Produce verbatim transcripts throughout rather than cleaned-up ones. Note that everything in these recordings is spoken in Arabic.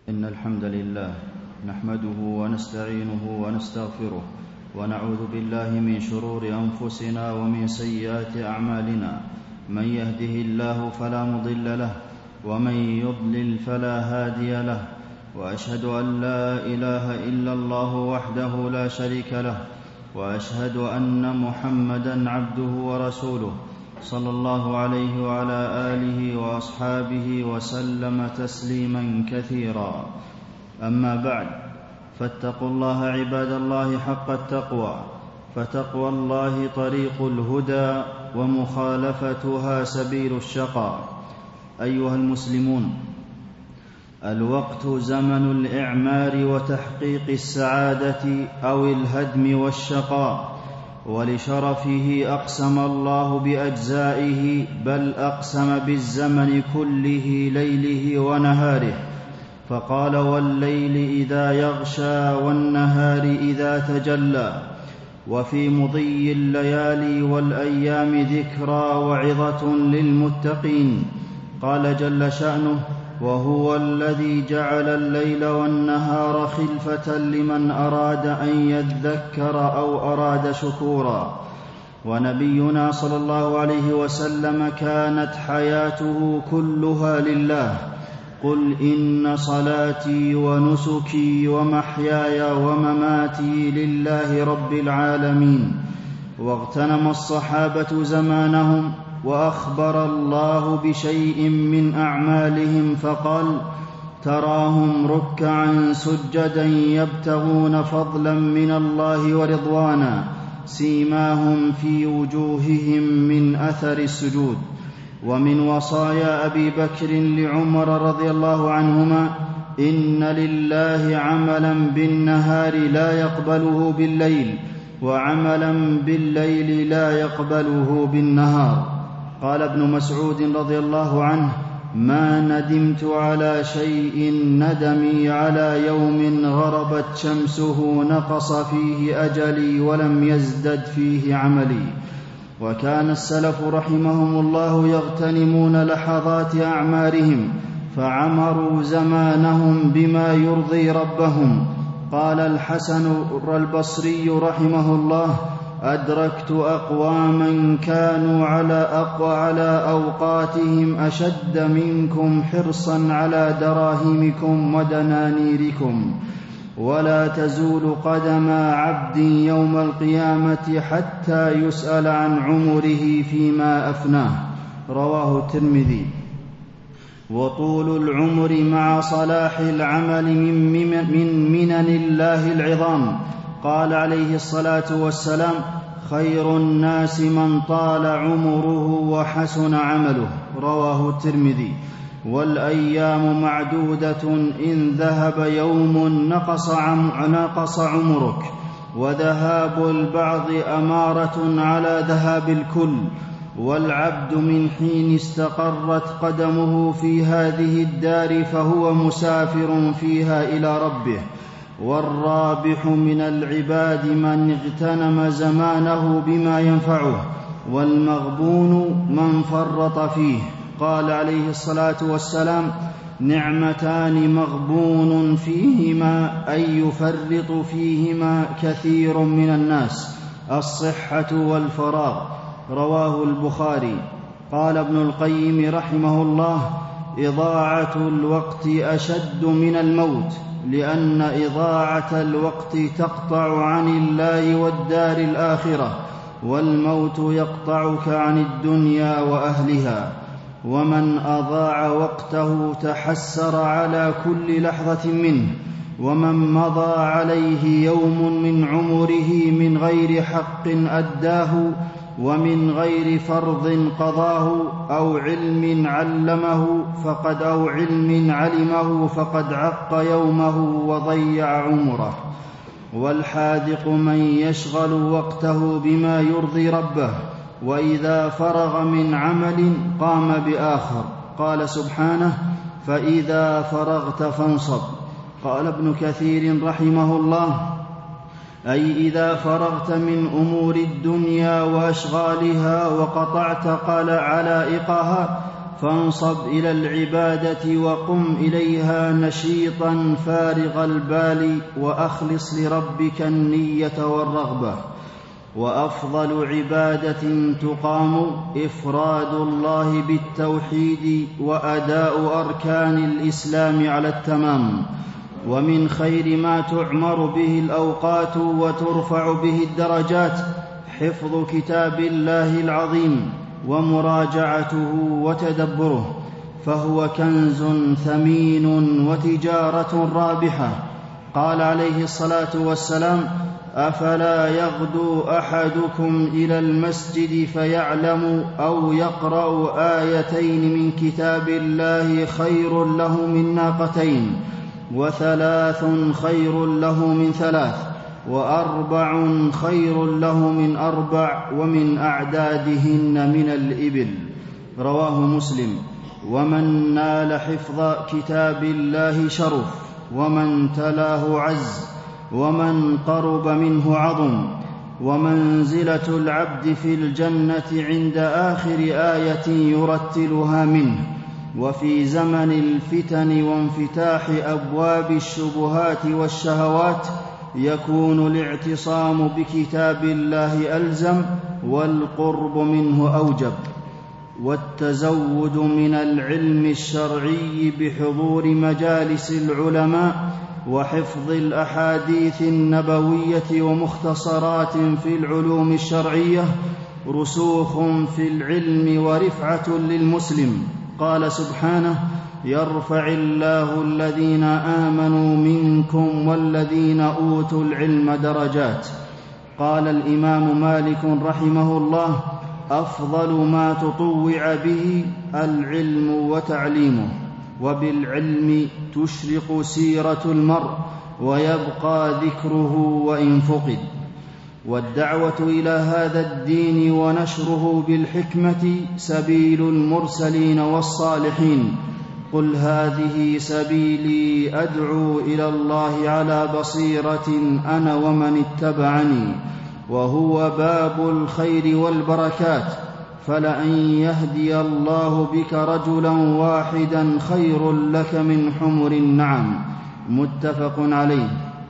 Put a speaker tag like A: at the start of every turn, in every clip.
A: إن الحمد لله نحمده ونستعينه ونستغفره ونعوذ بالله من شرور أنفسنا ومن سيئات أعمالنا. من يهده الله فلا مضل له ومن يضلل فلا هادي له، وأشهد أن لا إله إلا الله وحده لا شريك له، وأشهد أن محمدًا عبده ورسوله صلى الله عليه وعلى آله وأصحابه وسلم تسليما كثيرا. أما بعد، فاتقوا الله عباد الله حق التقوى، فتقوى الله طريق الهدى ومخالفتها سبيل الشقاء. أيها المسلمون، الوقت زمن الإعمار وتحقيق السعادة أو الهدم والشقاء، ولشرفه أقسم الله بأجزائه، بل أقسم بالزمن كله ليله ونهاره، فقال: والليل إذا يغشى والنهار إذا تجلى. وفي مضي الليالي والأيام ذكرى وعظة للمتقين. قال جل شأنه: وهو الذي جعل الليل والنهار خلفة لمن أراد أن يذكر أو أراد شكورا. ونبينا صلى الله عليه وسلم كانت حياته كلها لله: قل إن صلاتي ونسكي ومحياي ومماتي لله رب العالمين. واغتنم الصحابة زمانهم، وأخبر الله بشيء من أعمالهم فقال: تراهم ركعا سجدا يبتغون فضلا من الله ورضوانا، سيماهم في وجوههم من أثر السجود. ومن وصايا أبي بكر لعمر رضي الله عنهما: إن لله عملا بالنهار لا يقبله بالليل، وعملا بالليل لا يقبله بالنهار. قال ابن مسعود رضي الله عنه: ما ندمت على شيء ندمي على يوم غربت شمسه نقص فيه أجلي ولم يزدد فيه عملي. وكان السلف رحمهم الله يغتنمون لحظات أعمارهم، فعمروا زمانهم بما يرضي ربهم. قال الحسن البصري رحمه الله: أدركت أقواما كانوا على أقوى على أوقاتهم أشد منكم حرصا على دراهمكم ودنانيركم، ولا تزول قدم عبد يوم القيامة حتى يسأل عن عمره فيما أفناه. رواه الترمذي. وطول العمر مع صلاح العمل من منن الله العظام. قال عليه الصلاة والسلام: خير الناس من طال عمره وحسن عمله. رواه الترمذي. والأيام معدودة، إن ذهب يوم نقص, عم نقص عمرك، وذهاب البعض أمارة على ذهاب الكل. والعبد من حين استقرت قدمه في هذه الدار فهو مسافر فيها إلى ربه. والرابح من العباد من اغتنم زمانه بما ينفعه، والمغبون من فرط فيه. قال عليه الصلاة والسلام: نعمتان مغبون فيهما أي يفرط فيهما كثير من الناس: الصحة والفراغ. رواه البخاري. قال ابن القيم رحمه الله: إضاعة الوقت أشد من الموت، لأن إضاعة الوقت تقطع عن الله والدار الآخرة، والموت يقطعك عن الدنيا وأهلها. ومن أضاع وقته تحسر على كل لحظة منه. ومن مضى عليه يوم من عمره من غير حق أداه، ومن غير فرض قضاه، أو علم علمه فقد أو علم علمه فقد عق يومه وضيع عمره. والحاذق من يشغل وقته بما يرضي ربه، وإذا فرغ من عمل قام بآخر. قال سبحانه: فإذا فرغت فانصب. قال ابن كثير رحمه الله: أي إذا فرغت من أمور الدنيا وأشغالها وقطعت علائقها فانصب إلى العبادة وقم إليها نشيطا فارغ البال، وأخلص لربك النية والرغبة. وأفضل عبادة تقام إفراد الله بالتوحيد وأداء أركان الإسلام على التمام. ومن خير ما تعمر به الأوقات وترفع به الدرجات حفظ كتاب الله العظيم ومراجعته وتدبره، فهو كنز ثمين وتجارة رابحة. قال عليه الصلاة والسلام: أفلا يغدو أحدكم إلى المسجد فيعلم أو يقرأ آيتين من كتاب الله خير له من ناقتين، وثلاث خير له من ثلاث، وأربع خير له من أربع، ومن أعدادهن من الإبل. رواه مسلم. ومن نال حفظ كتاب الله شرف، ومن تلاه عز، ومن قرب منه عظم. ومنزلة العبد في الجنة عند آخر آية يرتلها منه. وفي زمن الفتن وانفتاح أبواب الشبهات والشهوات يكون الاعتصام بكتاب الله ألزم، والقرب منه أوجب. والتزود من العلم الشرعي بحضور مجالس العلماء وحفظ الأحاديث النبوية ومختصرات في العلوم الشرعية رسوخ في العلم ورفعة للمسلم. قال سبحانه: يرفع الله الذين آمنوا منكم والذين أوتوا العلم درجات. قال الإمام مالك رحمه الله: أفضل ما تطوع به العلم وتعليمه، وبالعلم تشرق سيرة المرء ويبقى ذكره وإن فقد. والدعوة إلى هذا الدين ونشره بالحكمة سبيل المرسلين والصالحين. قل هذه سبيلي أدعو إلى الله على بصيرة أنا ومن اتبعني، وهو باب الخير والبركات، فلأن يهدي الله بك رجلا واحدا خير لك من حمر النعم. متفق عليه.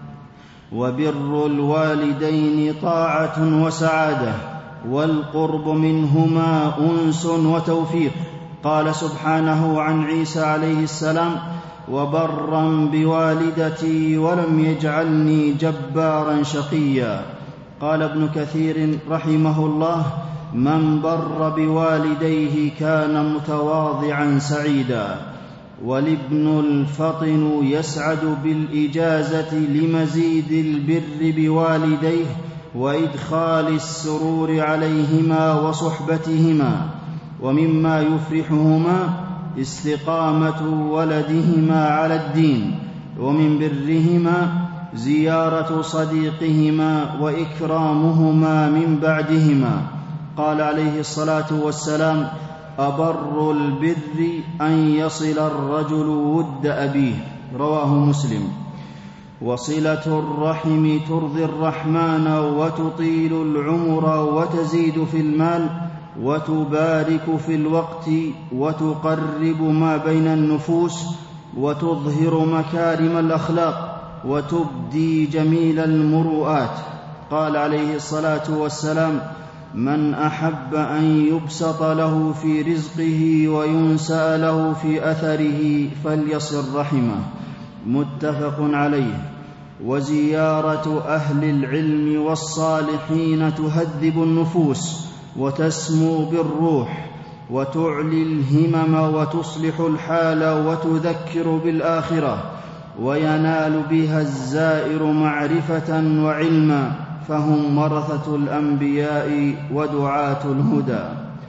A: وبر الوالدين طاعة وسعادة، والقرب منهما أنس وتوفيق. قال سبحانه عن عيسى عليه السلام: وبرا بوالدتي ولم يجعلني جبارا شقيا. قال ابن كثير رحمه الله: من بر بوالديه كان متواضعا سعيدا. والابن الفطن يسعد بالإجازة لمزيد البر بوالديه وإدخال السرور عليهما وصحبتهما. ومما يفرحهما استقامة ولدهما على الدين، ومن برهما زيارة صديقهما وإكرامهما من بعدهما. قال عليه الصلاة والسلام: أبر البر أن يصل الرجل ود أبيه. رواه مسلم. وصلة الرحم ترضي الرحمن وتطيل العمر وتزيد في المال وتبارك في الوقت وتقرب ما بين النفوس وتظهر مكارم الأخلاق وتبدي جميل المروءات. قال عليه الصلاة والسلام: من أحب أن يبسط له في رزقه وينسأ له في أثره فليصل رحمه. متفق عليه. وزيارة أهل العلم والصالحين تهذب النفوس وتسمو بالروح وتعلي الهمم وتصلح الحال وتذكر بالآخرة، وينال بها الزائر معرفة وعلما، فهم ورثة الأنبياء ودعاة الهدى.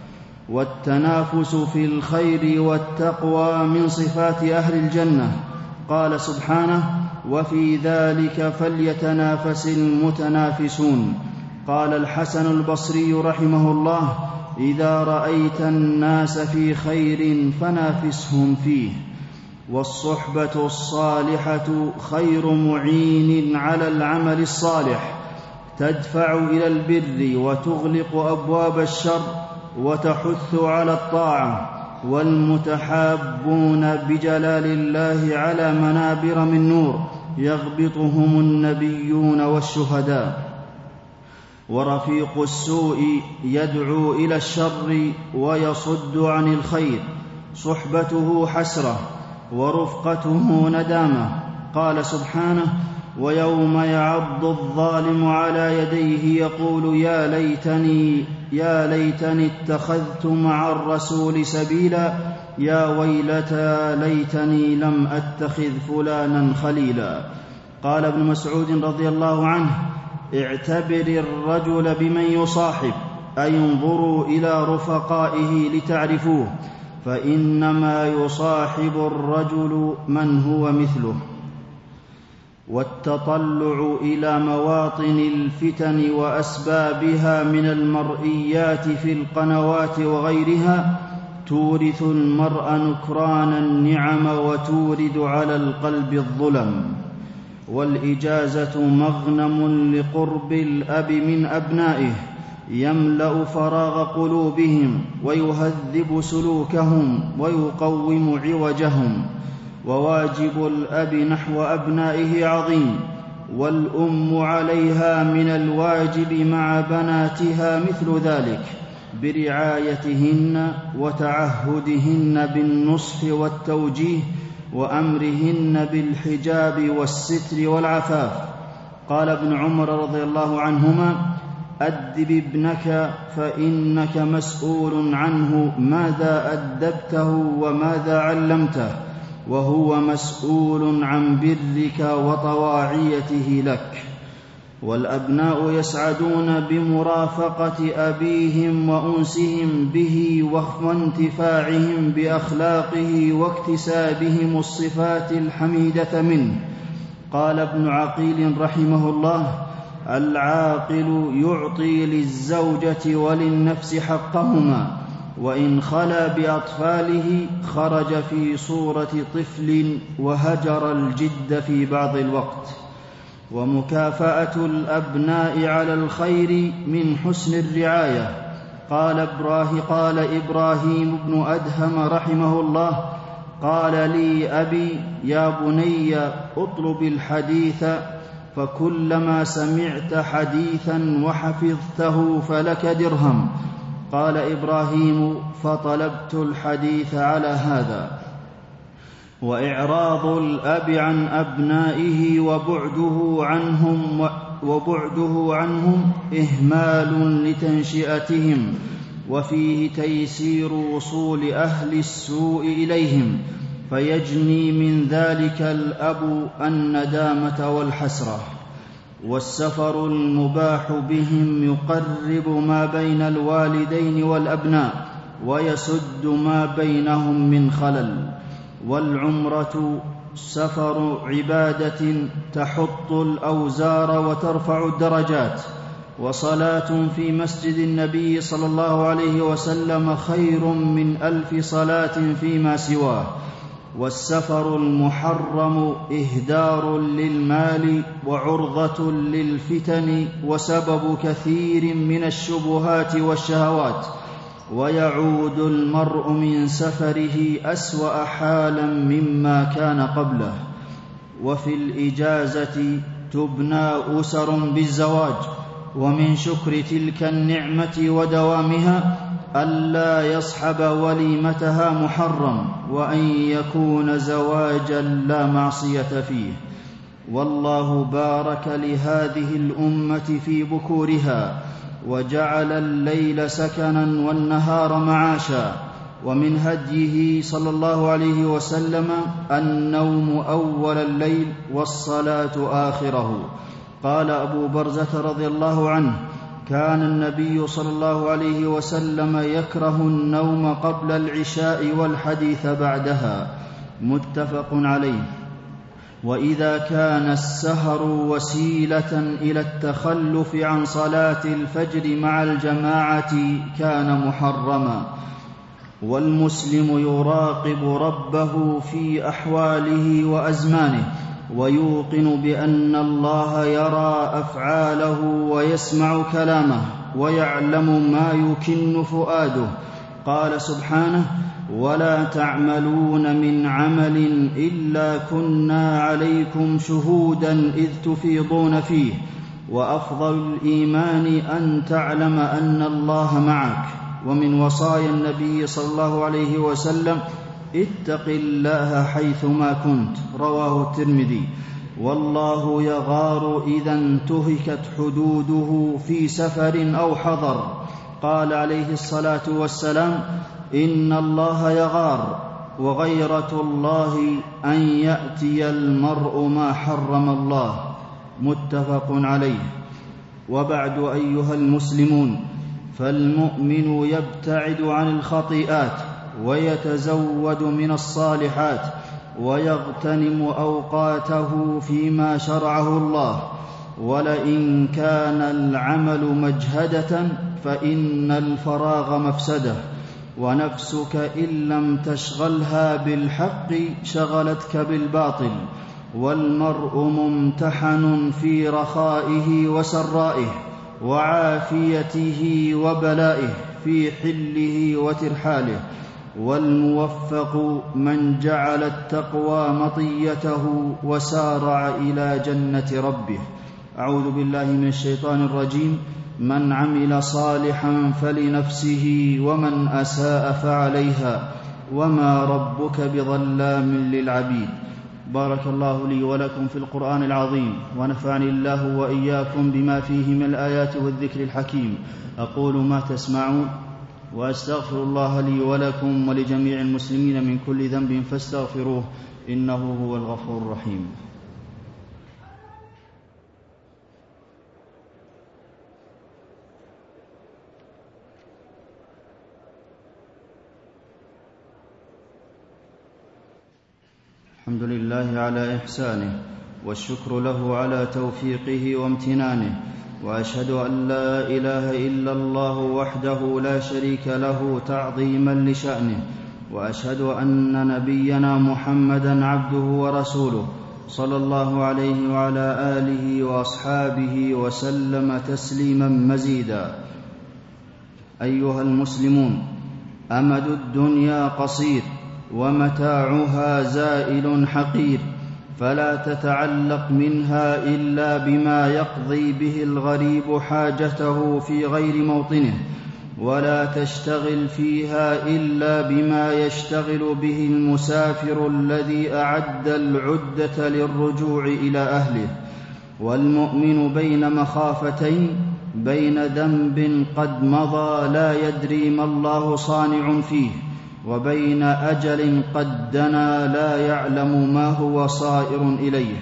A: والتنافس في الخير والتقوى من صفات أهل الجنة. قال سبحانه: وفي ذلك فليتنافس المتنافسون. قال الحسن البصري رحمه الله: إذا رأيت الناس في خير فنافسهم فيه. والصحبة الصالحة خير معين على العمل الصالح، تدفع إلى البر وتغلق أبواب الشر وتحث على الطاعة، والمتحابون بجلال الله على منابر من نور يغبطهم النبيون والشهداء. ورفيق السوء يدعو إلى الشر ويصد عن الخير، صحبته حسرة ورفقته ندامة. قال سبحانه: ويوم يعض الظالم على يديه يقول يا ليتني يا ليتني اتخذت مع الرسول سبيلا يا ويلتى ليتني لم أتخذ فلانا خليلا. قال ابن مسعود رضي الله عنه: اعتبر الرجل بمن يصاحب، أي انظروا إلى رفقائه لتعرفوه، فإنما يصاحب الرجل من هو مثله. والتطلع إلى مواطن الفتن وأسبابها من المرئيات في القنوات وغيرها تورث المرء نكران النعم وتورد على القلب الظلم. والإجازة مغنم لقرب الأب من أبنائه، يملأ فراغ قلوبهم ويهذب سلوكهم ويقوم عوجهم. وواجب الأب نحو أبنائه عظيم، والأم عليها من الواجب مع بناتها مثل ذلك، برعايتهن وتعهدهن بالنصح والتوجيه وأمرهن بالحجاب والستر والعفاف. قال ابن عمر رضي الله عنهما: أدب ابنك فإنك مسؤول عنه ماذا أدبته وماذا علمته، وهو مسؤول عن برك وطواعيته لك. والأبناء يسعدون بمرافقة أبيهم وأنسهم به وانتفاعهم بأخلاقه واكتسابهم الصفات الحميدة منه. قال ابن عقيل رحمه الله: العاقل يعطي للزوجة وللنفس حقهما، وإن خلا بأطفاله خرج في صورة طفل وهجر الجد في بعض الوقت. ومكافأة الأبناء على الخير من حسن الرعاية. قال, إبراهيم قال إبراهيم بن أدهم رحمه الله: قال لي أبي: يا بني اطلب الحديث، فكلما سمعت حديثا وحفظته فلك درهم. قال إبراهيم: فطلبت الحديث على هذا. وإعراض الأب عن أبنائه وبعده عنهم, وبعده عنهم إهمال لتنشئتهم، وفيه تيسير وصول أهل السوء إليهم، فيجني من ذلك الأب الندامة والحسرة. والسفر المباح بهم يقرب ما بين الوالدين والأبناء ويسد ما بينهم من خلل. والعمرة سفر عبادة تحط الأوزار وترفع الدرجات. وصلاة في مسجد النبي صلى الله عليه وسلم خير من ألف صلاة فيما سواه. والسفر المحرم إهدار للمال وعرضة للفتن وسبب كثير من الشبهات والشهوات، ويعود المرء من سفره أسوأ حالا مما كان قبله. وفي الإجازة تبنى أسر بالزواج. ومن شكر تلك النعمة ودوامها ألا يصحب وليمتها محرم، وأن يكون زواجا لا معصية فيه. والله بارك لهذه الأمة في بكورها، وجعل الليل سكنا والنهار معاشا. ومن هديه صلى الله عليه وسلم النوم أول الليل والصلاة آخره. قال أبو برزة رضي الله عنه: كان النبي صلى الله عليه وسلم يكره النوم قبل العشاء والحديث بعدها. متفق عليه. وإذا كان السهر وسيلة إلى التخلف عن صلاة الفجر مع الجماعة كان محرما. والمسلم يراقب ربه في أحواله وأزمانه، ويوقن بأن الله يرى أفعاله ويسمع كلامه ويعلم ما يكن فؤاده. قال سبحانه: ولا تعملون من عمل إلا كنا عليكم شهودا إذ تفيضون فيه وأفضل الإيمان أن تعلم أن الله معك. ومن وصايا النبي صلى الله عليه وسلم اتق الله حيثما كنت، رواه الترمذي. والله يغار إذا انتهكت حدوده في سفر أو حضر. قال عليه الصلاة والسلام إن الله يغار، وغيرة الله أن يأتي المرء ما حرم الله، متفق عليه. وبعد أيها المسلمون، فالمؤمن يبتعد عن الخطيئات ويتزود من الصالحات ويغتنم أوقاته فيما شرعه الله. ولئن كان العمل مجهدة فإن الفراغ مفسدة، ونفسك إن لم تشغلها بالحق شغلتك بالباطل. والمرء ممتحن في رخائه وسرائه وعافيته وبلائه، في حله وترحاله. والموفق من جعل التقوى مطيته وسارع إلى جنة ربه. أعوذ بالله من الشيطان الرجيم. من عمل صالحا فلنفسه ومن أساء فعليها وما ربك بظلام للعبيد. بارك الله لي ولكم في القرآن العظيم، ونفعني الله وإياكم بما فيه من الآيات والذكر الحكيم. أقول ما تسمعون، وأستغفر الله لي ولكم ولجميع المسلمين من كل ذنب فاستغفروه، إنه هو الغفور الرحيم. الحمد لله على إحسانه، والشكر له على توفيقه وامتنانه، وأشهد أن لا إله إلا الله وحده لا شريك له تعظيما لشأنه، وأشهد أن نبينا محمدا عبده ورسوله صلى الله عليه وعلى آله وأصحابه وسلم تسليما مزيدا. أيها المسلمون، أمد الدنيا قصير ومتاعها زائل حقير، فلا تتعلق منها إلا بما يقضي به الغريب حاجته في غير موطنه، ولا تشتغل فيها إلا بما يشتغل به المسافر الذي أعد العدة للرجوع إلى أهله. والمؤمن بين مخافتين، بين ذنب قد مضى لا يدري ما الله صانع فيه، وبين أجل قد دنا لا يعلم ما هو صائر إليه.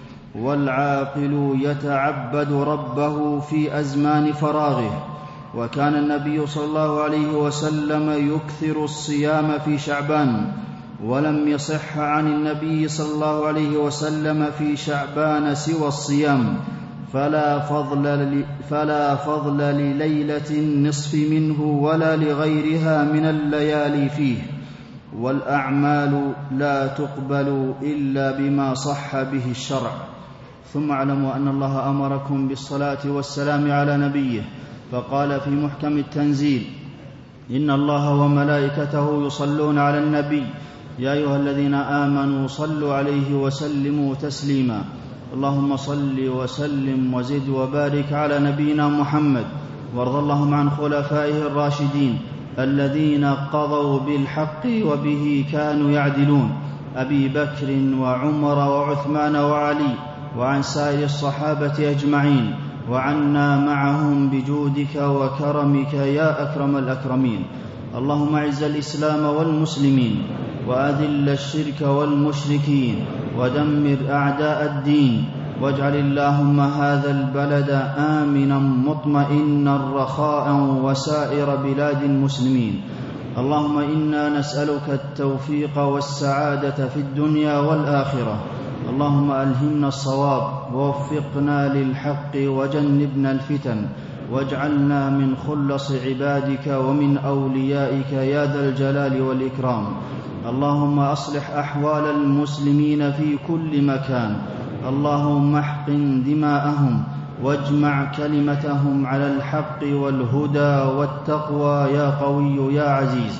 A: والعاقل يتعبد ربه في أزمان فراغه، وكان النبي صلى الله عليه وسلم يكثر الصيام في شعبان، ولم يصح عن النبي صلى الله عليه وسلم في شعبان سوى الصيام، فلا فضل, فلا فضل لليلة النصف منه ولا لغيرها من الليالي فيه. والأعمال لا تقبل إلا بما صح به الشرع. ثم اعلموا أن الله أمركم بالصلاة والسلام على نبيه، فقال في محكم التنزيل: إن الله وملائكته يصلون على النبي يا أيها الذين آمنوا صلوا عليه وسلموا تسليما. اللهم صل وسلم وزد وبارك على نبينا محمد، وارض اللهم عن خلفائه الراشدين الذين قضوا بالحق وبه كانوا يعدلون، أبي بكر وعمر وعثمان وعلي، وعن سائر الصحابة أجمعين، وعنا معهم بجودك وكرمك يا أكرم الأكرمين. اللهم أعز الإسلام والمسلمين، وأذل الشرك والمشركين، ودمر أعداء الدين، واجعل اللهم هذا البلد آمنا مطمئنا رخاء وسائر بلاد المسلمين. اللهم إنا نسألك التوفيق والسعادة في الدنيا والآخرة. اللهم ألهمنا الصواب، ووفقنا للحق، وجنبنا الفتن، واجعلنا من خلص عبادك ومن أوليائك يا ذا الجلال والإكرام. اللهم أصلح أحوال المسلمين في كل مكان. اللهم احقن دماءهم، واجمع كلمتهم على الحق والهدى والتقوى يا قوي يا عزيز.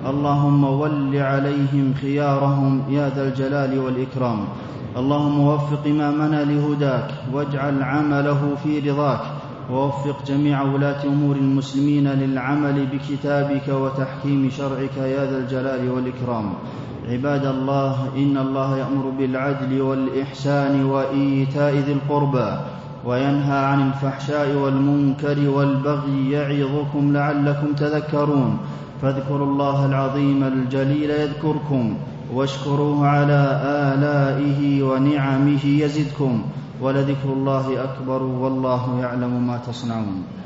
A: اللهم ول عليهم خيارهم يا ذا الجلال والإكرام. اللهم وفق إمامنا لهداك واجعل عمله في رضاك، ووفق جميع ولاة أمور المسلمين للعمل بكتابك وتحكيم شرعك يا ذا الجلال والإكرام. عباد الله، إن الله يأمر بالعدل والإحسان وإيتاء ذي القربى وينهى عن الفحشاء والمنكر والبغي يعظكم لعلكم تذكرون. فاذكروا الله العظيم الجليل يذكركم، واشكروه على آلائه ونعمه يزدكم، ولذكر الله أكبر والله يعلم ما تصنعون.